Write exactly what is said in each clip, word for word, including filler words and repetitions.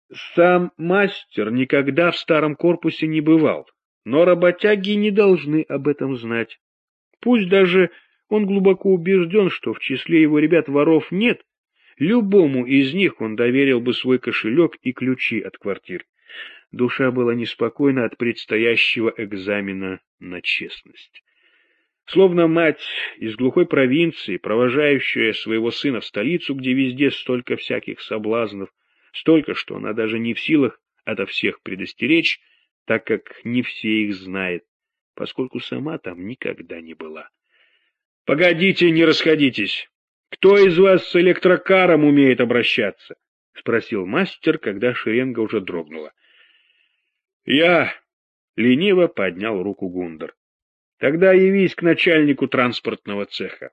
Сам мастер никогда в старом корпусе не бывал, но работяги не должны об этом знать. Пусть даже он глубоко убежден, что в числе его ребят воров нет, любому из них он доверил бы свой кошелек и ключи от квартир. Душа была неспокойна от предстоящего экзамена на честность. Словно мать из глухой провинции, провожающая своего сына в столицу, где везде столько всяких соблазнов, столько, что она даже не в силах ото всех предостеречь, так как не все их знает, поскольку сама там никогда не была. — Погодите, не расходитесь. Кто из вас с электрокаром умеет обращаться? — спросил мастер, когда шеренга уже дрогнула. — Я, — лениво поднял руку Гундер. — Тогда явись к начальнику транспортного цеха.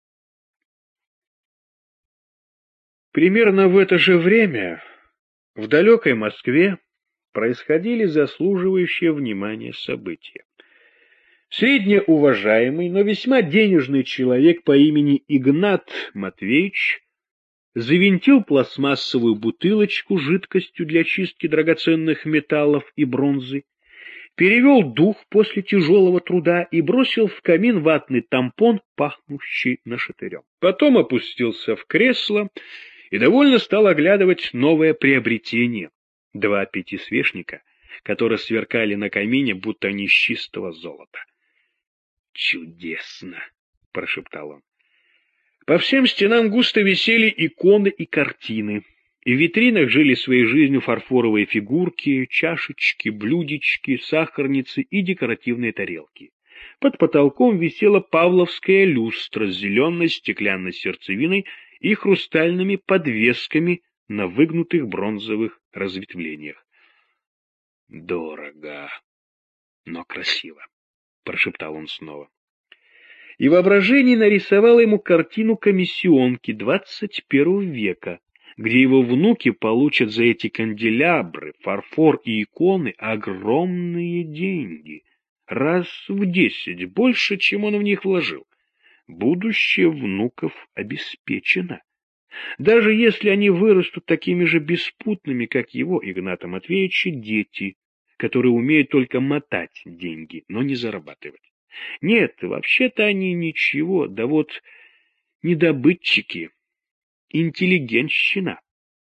Примерно в это же время в далекой Москве происходили заслуживающие внимания события. Среднеуважаемый, но весьма денежный человек по имени Игнат Матвеевич завинтил пластмассовую бутылочку с жидкостью для чистки драгоценных металлов и бронзы, перевел дух после тяжелого труда и бросил в камин ватный тампон, пахнущий нашатырем. Потом опустился в кресло и довольно стал оглядывать новое приобретение — два пятисвечника, которые сверкали на камине, будто они из чистого золота. «Чудесно!» — прошептал он. По всем стенам густо висели иконы и картины, и в витринах жили своей жизнью фарфоровые фигурки, чашечки, блюдечки, сахарницы и декоративные тарелки. Под потолком висела павловская люстра с зеленой стеклянной сердцевиной и хрустальными подвесками на выгнутых бронзовых разветвлениях. — Дорого, но красиво, — прошептал он снова. И воображение нарисовало ему картину комиссионки двадцать первого века, где его внуки получат за эти канделябры, фарфор и иконы огромные деньги, раз в десять больше, чем он в них вложил. Будущее внуков обеспечено. Даже если они вырастут такими же беспутными, как его, Игната Матвеевича, дети, которые умеют только мотать деньги, но не зарабатывать. Нет, вообще-то они ничего, да вот недобытчики, интеллигентщина.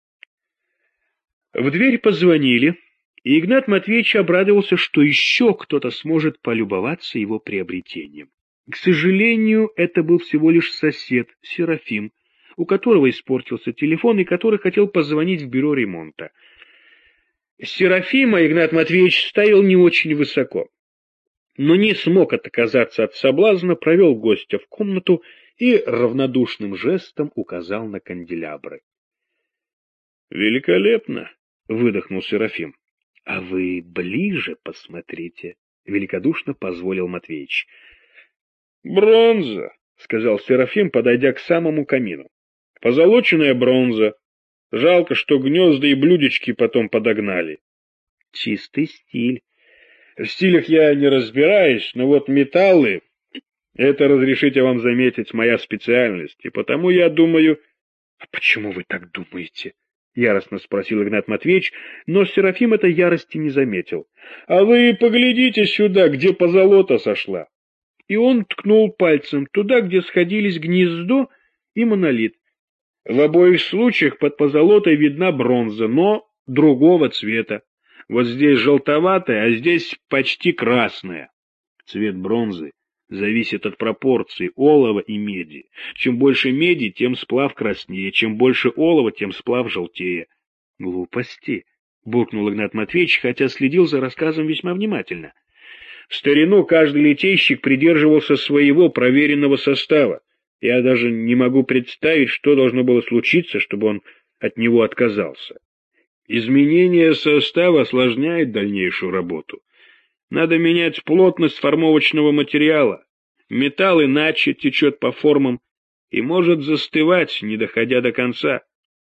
В дверь позвонили, и Игнат Матвеевич обрадовался, что еще кто-то сможет полюбоваться его приобретением. К сожалению, это был всего лишь сосед, Серафим, у которого испортился телефон и который хотел позвонить в бюро ремонта. Серафима Игнат Матвеевич ставил не очень высоко, но не смог отказаться от соблазна, провел гостя в комнату и равнодушным жестом указал на канделябры. — Великолепно! — выдохнул Серафим. — А вы ближе посмотрите, — великодушно позволил Матвеич. — Бронза, — сказал Серафим, подойдя к самому камину. — Позолоченная бронза. Жалко, что гнезда и блюдечки потом подогнали. — Чистый стиль. В стилях я не разбираюсь, но вот металлы — это, разрешите вам заметить, моя специальность, и потому я думаю... — А почему вы так думаете? — яростно спросил Игнат Матвеевич, но Серафим этой ярости не заметил. — А вы поглядите сюда, где позолота сошла. И он ткнул пальцем туда, где сходились гнездо и монолит. В обоих случаях под позолотой видна бронза, но другого цвета. Вот здесь желтоватая, а здесь почти красная. Цвет бронзы зависит от пропорций олова и меди. Чем больше меди, тем сплав краснее, чем больше олова, тем сплав желтее. — Глупости, — буркнул Игнат Матвеевич, хотя следил за рассказом весьма внимательно. В старину каждый литейщик придерживался своего проверенного состава. Я даже не могу представить, что должно было случиться, чтобы он от него отказался. Изменение состава осложняет дальнейшую работу. Надо менять плотность формовочного материала. Металл иначе течет по формам и может застывать, не доходя до конца.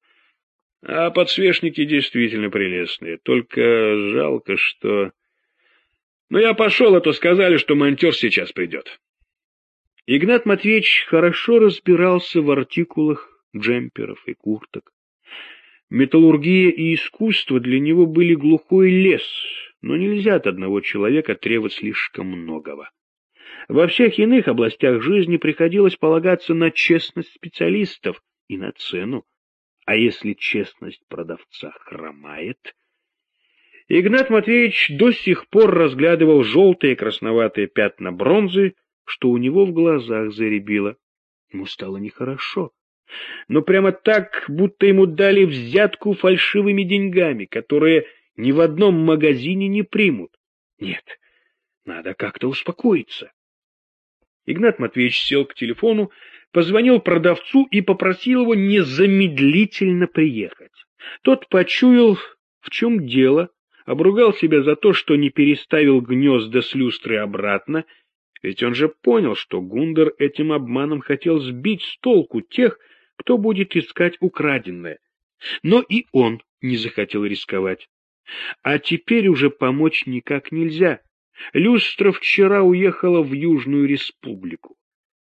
А подсвечники действительно прелестные, только жалко, что... Ну, я пошел, а то сказали, что монтер сейчас придет. Игнат Матвеевич хорошо разбирался в артикулах джемперов и курток. Металлургия и искусство для него были глухой лес, но нельзя от одного человека требовать слишком многого. Во всех иных областях жизни приходилось полагаться на честность специалистов и на цену. А если честность продавца хромает? Игнат Матвеевич до сих пор разглядывал желтые красноватые пятна бронзы, что у него в глазах зарябило. Ему стало нехорошо. Но прямо так, будто ему дали взятку фальшивыми деньгами, которые ни в одном магазине не примут. Нет, надо как-то успокоиться. Игнат Матвеевич сел к телефону, позвонил продавцу и попросил его незамедлительно приехать. Тот почуял, в чем дело, обругал себя за то, что не переставил гнезда с люстры обратно, ведь он же понял, что Гундер этим обманом хотел сбить с толку тех, кто будет искать украденное. Но и он не захотел рисковать. А теперь уже помочь никак нельзя. Люстра вчера уехала в Южную Республику.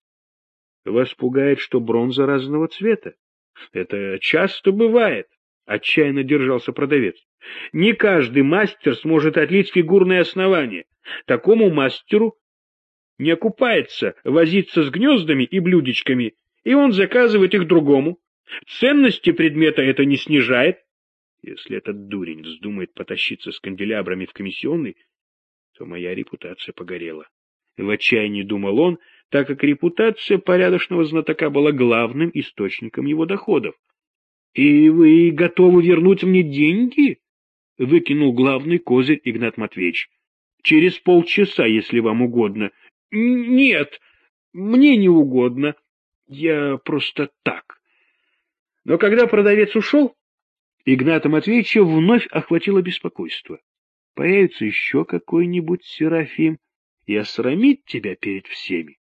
Вас пугает, что бронза разного цвета? Это часто бывает, — отчаянно держался продавец. Не каждый мастер сможет отлить фигурное основание. Такому мастеру не окупается возиться с гнездами и блюдечками, и он заказывает их другому. Ценности предмета это не снижает. Если этот дурень вздумает потащиться с канделябрами в комиссионный, то моя репутация погорела. В отчаянии думал он, так как репутация порядочного знатока была главным источником его доходов. — И вы готовы вернуть мне деньги? — выкинул главный козырь Игнат Матвеевич. — Через полчаса, если вам угодно. — Нет, мне не угодно. Я просто так. Но когда продавец ушел, Игната Матвеевича вновь охватило беспокойство. Появится еще какой-нибудь Серафим и осрамит тебя перед всеми.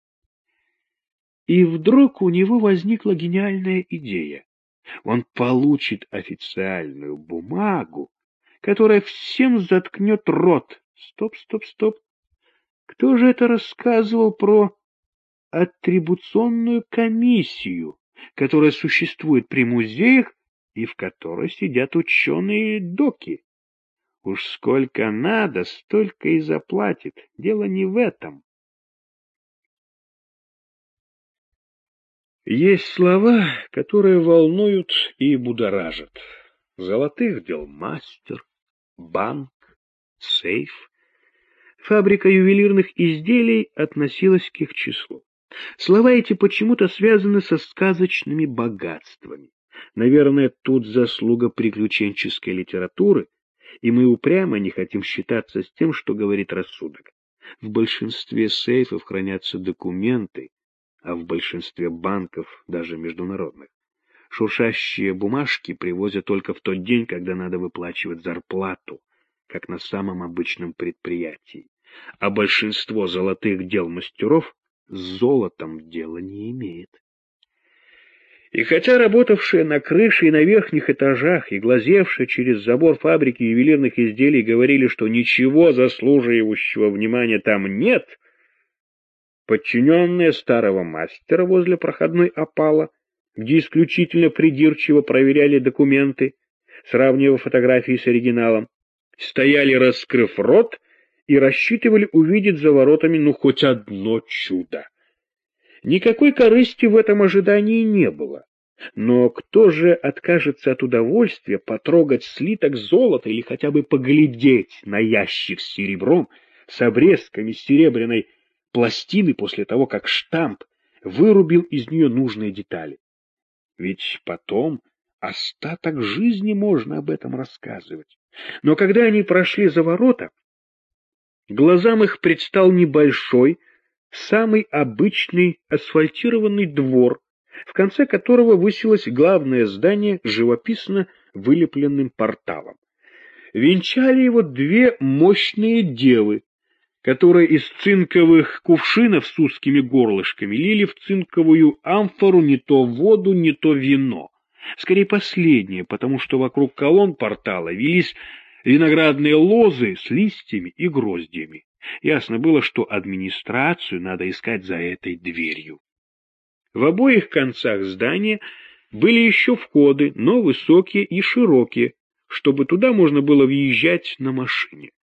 И вдруг у него возникла гениальная идея. Он получит официальную бумагу, которая всем заткнет рот. Стоп, стоп, стоп. Кто же это рассказывал про аттрибуционную комиссию, которая существует при музеях и в которой сидят ученые-доки? Уж сколько надо, столько и заплатит. Дело не в этом. Есть слова, которые волнуют и будоражат. Золотых дел мастер, банк, сейф. Фабрика ювелирных изделий относилась к их числу. Слова эти почему-то связаны со сказочными богатствами. Наверное, тут заслуга приключенческой литературы, и мы упрямо не хотим считаться с тем, что говорит рассудок. В большинстве сейфов хранятся документы, а в большинстве банков, даже международных, шуршащие бумажки привозят только в тот день, когда надо выплачивать зарплату, как на самом обычном предприятии. А большинство золотых дел мастеров с золотом дела не имеет. И хотя работавшие на крыше и на верхних этажах и глазевшие через забор фабрики ювелирных изделий говорили, что ничего заслуживающего внимания там нет, подчиненные старого мастера возле проходной опала, где исключительно придирчиво проверяли документы, сравнивая фотографии с оригиналом, стояли, раскрыв рот, и рассчитывали увидеть за воротами ну хоть одно чудо. Никакой корысти в этом ожидании не было. Но кто же откажется от удовольствия потрогать слиток золота или хотя бы поглядеть на ящик с серебром, с обрезками серебряной пластины после того, как штамп вырубил из нее нужные детали? Ведь потом остаток жизни можно об этом рассказывать. Но когда они прошли за ворота, глазам их предстал небольшой, самый обычный асфальтированный двор, в конце которого высилось главное здание с живописно вылепленным порталом. Венчали его две мощные девы, которые из цинковых кувшинов с узкими горлышками лили в цинковую амфору не то воду, не то вино. Скорее последнее, потому что вокруг колонн портала велись виноградные лозы с листьями и гроздьями. Ясно было, что администрацию надо искать за этой дверью. В обоих концах здания Были еще входы, но высокие и широкие, чтобы туда можно было въезжать на машине.